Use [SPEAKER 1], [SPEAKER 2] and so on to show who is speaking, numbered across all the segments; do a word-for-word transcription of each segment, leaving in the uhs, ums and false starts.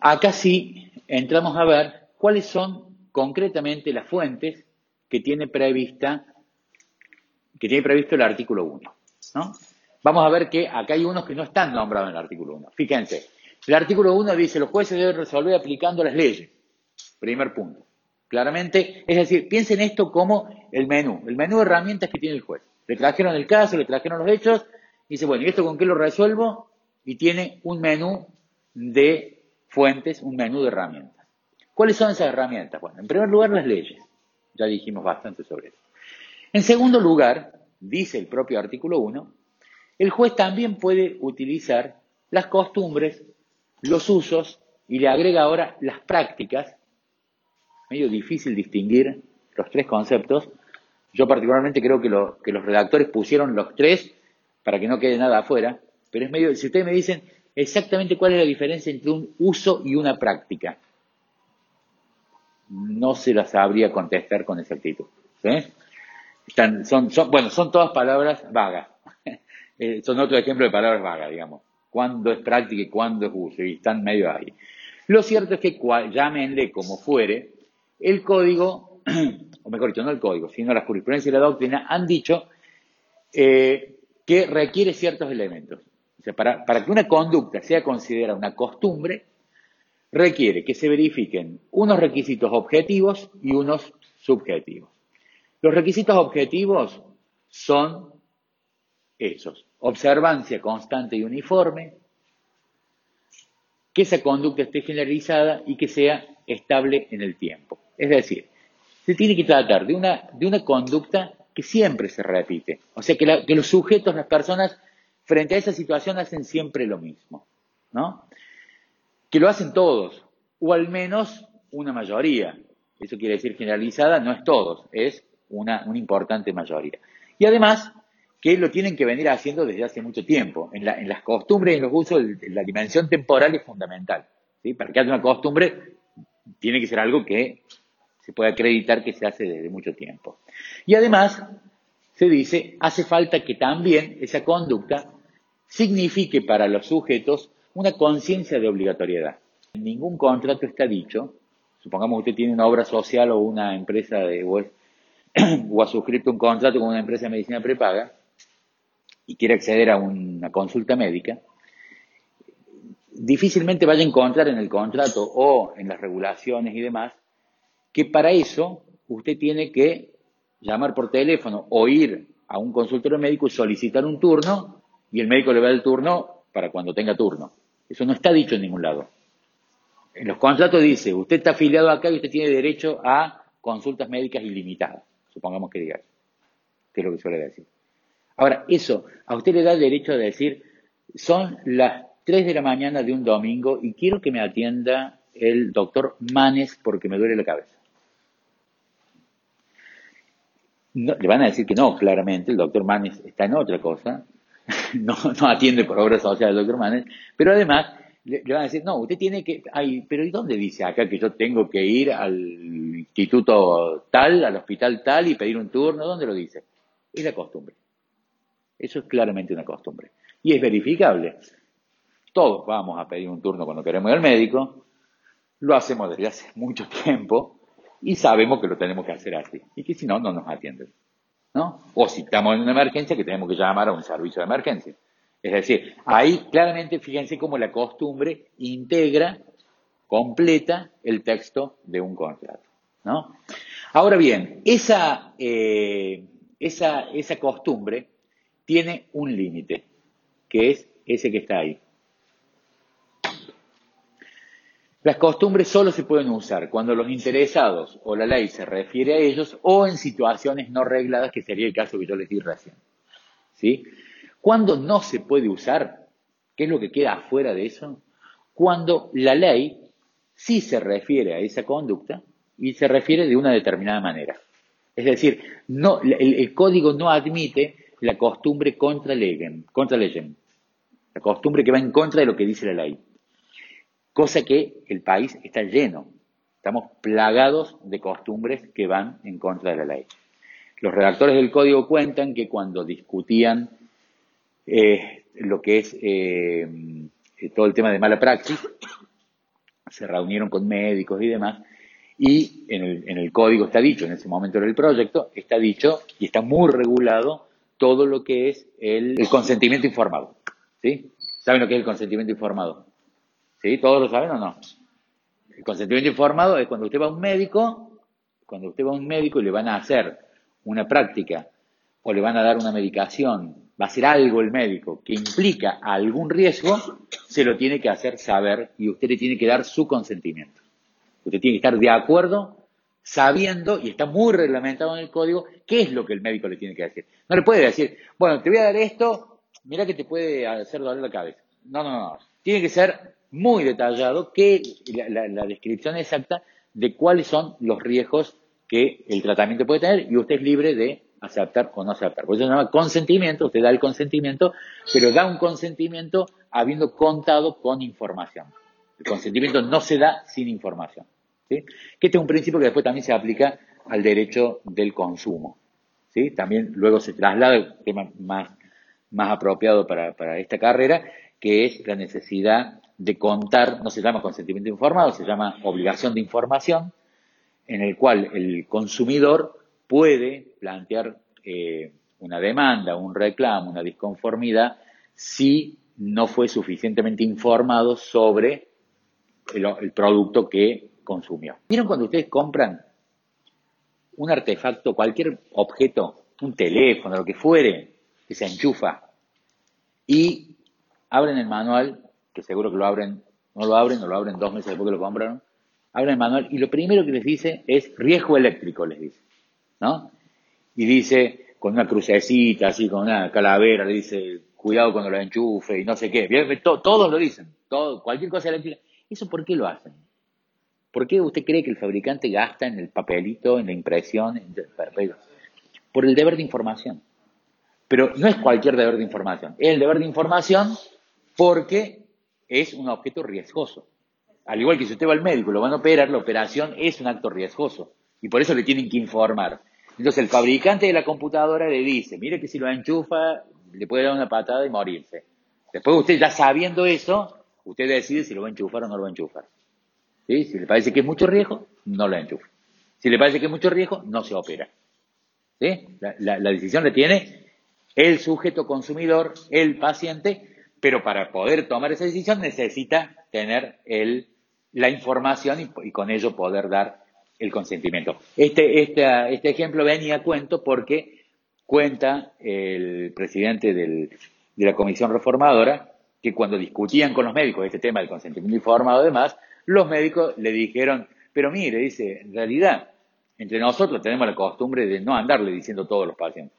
[SPEAKER 1] acá sí entramos a ver cuáles son concretamente las fuentes que tiene prevista, que tiene previsto el artículo uno, ¿no? Vamos a ver que acá hay unos que no están nombrados en el artículo uno. Fíjense, el artículo uno dice, los jueces deben resolver aplicando las leyes. Primer punto. Claramente, es decir, piensen esto como el menú, el menú de herramientas que tiene el juez. Le trajeron el caso, le trajeron los hechos, y dice, bueno, ¿y esto con qué lo resuelvo? Y tiene un menú de fuentes, un menú de herramientas. ¿Cuáles son esas herramientas? Bueno, en primer lugar, las leyes. Ya dijimos bastante sobre eso. En segundo lugar, dice el propio artículo uno, el juez también puede utilizar las costumbres, los usos, y le agrega ahora las prácticas. Medio difícil distinguir los tres conceptos. Yo particularmente creo que, lo, que los redactores pusieron los tres para que no quede nada afuera, pero es medio, si ustedes me dicen exactamente cuál es la diferencia entre un uso y una práctica, no se la sabría contestar con exactitud. ¿Sí? Están, son, son, bueno, son todas palabras vagas. eh, son otro ejemplo de palabras vagas, digamos. Cuándo es práctica y cuándo es uso, y están medio ahí. Lo cierto es que, cual, llámenle como fuere, el código, o mejor dicho, no el código, sino la jurisprudencia y la doctrina han dicho eh, que requiere ciertos elementos. O sea, para, para que una conducta sea considerada una costumbre, requiere que se verifiquen unos requisitos objetivos y unos subjetivos. Los requisitos objetivos son esos: observancia constante y uniforme, que esa conducta esté generalizada y que sea estable en el tiempo. Es decir, se tiene que tratar de una, de una conducta que siempre se repite. O sea, que, la, que los sujetos, las personas, frente a esa situación hacen siempre lo mismo, ¿no? Que lo hacen todos, o al menos una mayoría. Eso quiere decir generalizada, no es todos, es una, una importante mayoría. Y además, que lo tienen que venir haciendo desde hace mucho tiempo. En, la, en las costumbres y en los usos, la dimensión temporal es fundamental, ¿sí? Para que haya una costumbre, tiene que ser algo que se puede acreditar que se hace desde mucho tiempo. Y además, se dice, hace falta que también esa conducta signifique para los sujetos una conciencia de obligatoriedad. En ningún contrato está dicho, supongamos que usted tiene una obra social o una empresa de, o, es, o ha suscrito un contrato con una empresa de medicina prepaga y quiere acceder a una consulta médica, difícilmente vaya a encontrar en el contrato o en las regulaciones y demás que para eso usted tiene que llamar por teléfono o ir a un consultorio médico y solicitar un turno, y el médico le va a dar el turno para cuando tenga turno. Eso no está dicho en ningún lado. En los contratos dice, usted está afiliado acá y usted tiene derecho a consultas médicas ilimitadas, supongamos que diga eso, que es lo que suele decir. Ahora, eso, a usted le da el derecho de decir, son las tres de la mañana de un domingo y quiero que me atienda el doctor Manes porque me duele la cabeza. No, le van a decir que no, claramente, el doctor Manes está en otra cosa, no, no atiende por obra social el doctor Manes, pero además le, le van a decir, no, usted tiene que, ay, pero ¿y dónde dice acá que yo tengo que ir al instituto tal, al hospital tal y pedir un turno? ¿Dónde lo dice? Es la costumbre. Eso es claramente una costumbre. Y es verificable. Todos vamos a pedir un turno cuando queremos ir al médico, lo hacemos desde hace mucho tiempo, y sabemos que lo tenemos que hacer así, y que si no, no nos atienden, ¿no? O si estamos en una emergencia, que tenemos que llamar a un servicio de emergencia. Es decir, ahí claramente, fíjense cómo la costumbre integra, completa el texto de un contrato, ¿no? Ahora bien, esa, eh, esa, esa costumbre tiene un límite, que es ese que está ahí. Las costumbres solo se pueden usar cuando los interesados o la ley se refiere a ellos o en situaciones no regladas, que sería el caso que yo les di recién. ¿Sí? ¿Cuándo no se puede usar? ¿Qué es lo que queda afuera de eso? Cuando la ley sí se refiere a esa conducta y se refiere de una determinada manera. Es decir, no, el, el código no admite la costumbre contra legem, contra legem, la costumbre que va en contra de lo que dice la ley. Cosa que el país está lleno. Estamos plagados de costumbres que van en contra de la ley. Los redactores del código cuentan que cuando discutían eh, lo que es eh, todo el tema de mala praxis, se reunieron con médicos y demás, y en el, en el código está dicho, en ese momento del proyecto, está dicho y está muy regulado todo lo que es el, el consentimiento informado. ¿Sí? ¿Saben lo que es el consentimiento informado? ¿Sí? ¿Todos lo saben o no? El consentimiento informado es cuando usted va a un médico, cuando usted va a un médico y le van a hacer una práctica o le van a dar una medicación, va a hacer algo el médico que implica algún riesgo, se lo tiene que hacer saber y usted le tiene que dar su consentimiento. Usted tiene que estar de acuerdo, sabiendo, y está muy reglamentado en el código, qué es lo que el médico le tiene que decir. No le puede decir, bueno, te voy a dar esto, mira que te puede hacer doler la cabeza. No, no, no. Tiene que ser muy detallado que la, la, la descripción exacta de cuáles son los riesgos que el tratamiento puede tener y usted es libre de aceptar o no aceptar. Por eso se llama consentimiento, usted da el consentimiento, pero da un consentimiento habiendo contado con información. El consentimiento no se da sin información. ¿Sí? Que este es un principio que después también se aplica al derecho del consumo. ¿Sí? También luego se traslada el tema más, más apropiado para, para esta carrera, que es la necesidad de contar, no se llama consentimiento informado, se llama obligación de información, en el cual el consumidor puede plantear eh, una demanda, un reclamo, una disconformidad, si no fue suficientemente informado sobre el, el producto que consumió. ¿Vieron cuando ustedes compran un artefacto, cualquier objeto, un teléfono, lo que fuere, que se enchufa, y abren el manual, que seguro que lo abren, no lo abren, o lo abren dos meses después que lo compraron, abren el manual y lo primero que les dice es riesgo eléctrico, les dice, ¿no? Y dice, con una crucecita, así, con una calavera, le dice, cuidado cuando lo enchufe y no sé qué. Todos lo dicen, todo, cualquier cosa eléctrica. ¿Eso por qué lo hacen? ¿Por qué usted cree que el fabricante gasta en el papelito, en la impresión? En el papel? Por el deber de información. Pero no es cualquier deber de información. Es el deber de información porque es un objeto riesgoso. Al igual que si usted va al médico y lo van a operar, la operación es un acto riesgoso. Y por eso le tienen que informar. Entonces el fabricante de la computadora le dice, mire que si lo enchufa, le puede dar una patada y morirse. Después usted ya sabiendo eso, usted decide si lo va a enchufar o no lo va a enchufar. ¿Sí? Si le parece que es mucho riesgo, no lo enchufa. Si le parece que es mucho riesgo, no se opera. ¿Sí? La, la, la decisión la tiene el sujeto consumidor, el paciente, pero para poder tomar esa decisión necesita tener el, la información y, y con ello poder dar el consentimiento. Este, este, este ejemplo venía a cuento porque cuenta el presidente del, de la Comisión Reformadora que cuando discutían con los médicos este tema del consentimiento informado y demás, los médicos le dijeron, pero mire, dice, en realidad, entre nosotros tenemos la costumbre de no andarle diciendo todo a los pacientes.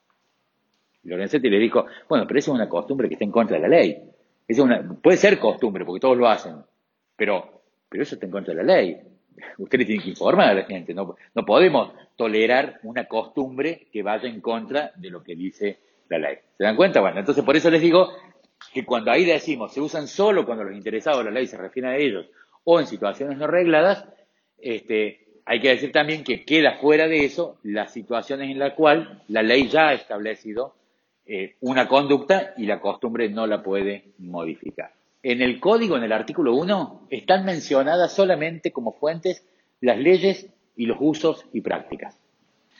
[SPEAKER 1] Y Lorenzetti le dijo, bueno, pero eso es una costumbre que está en contra de la ley. Es una, puede ser costumbre, porque todos lo hacen, pero, pero eso está en contra de la ley. Usted le tiene que informar a la gente, no, no podemos tolerar una costumbre que vaya en contra de lo que dice la ley. ¿Se dan cuenta? Bueno, entonces por eso les digo que cuando ahí decimos, se usan solo cuando los interesados de la ley se refieren a ellos, o en situaciones no regladas, este, hay que decir también que queda fuera de eso las situaciones en las cuales la ley ya ha establecido eh, una conducta y la costumbre no la puede modificar. En el código, en el artículo uno, están mencionadas solamente como fuentes las leyes y los usos y prácticas.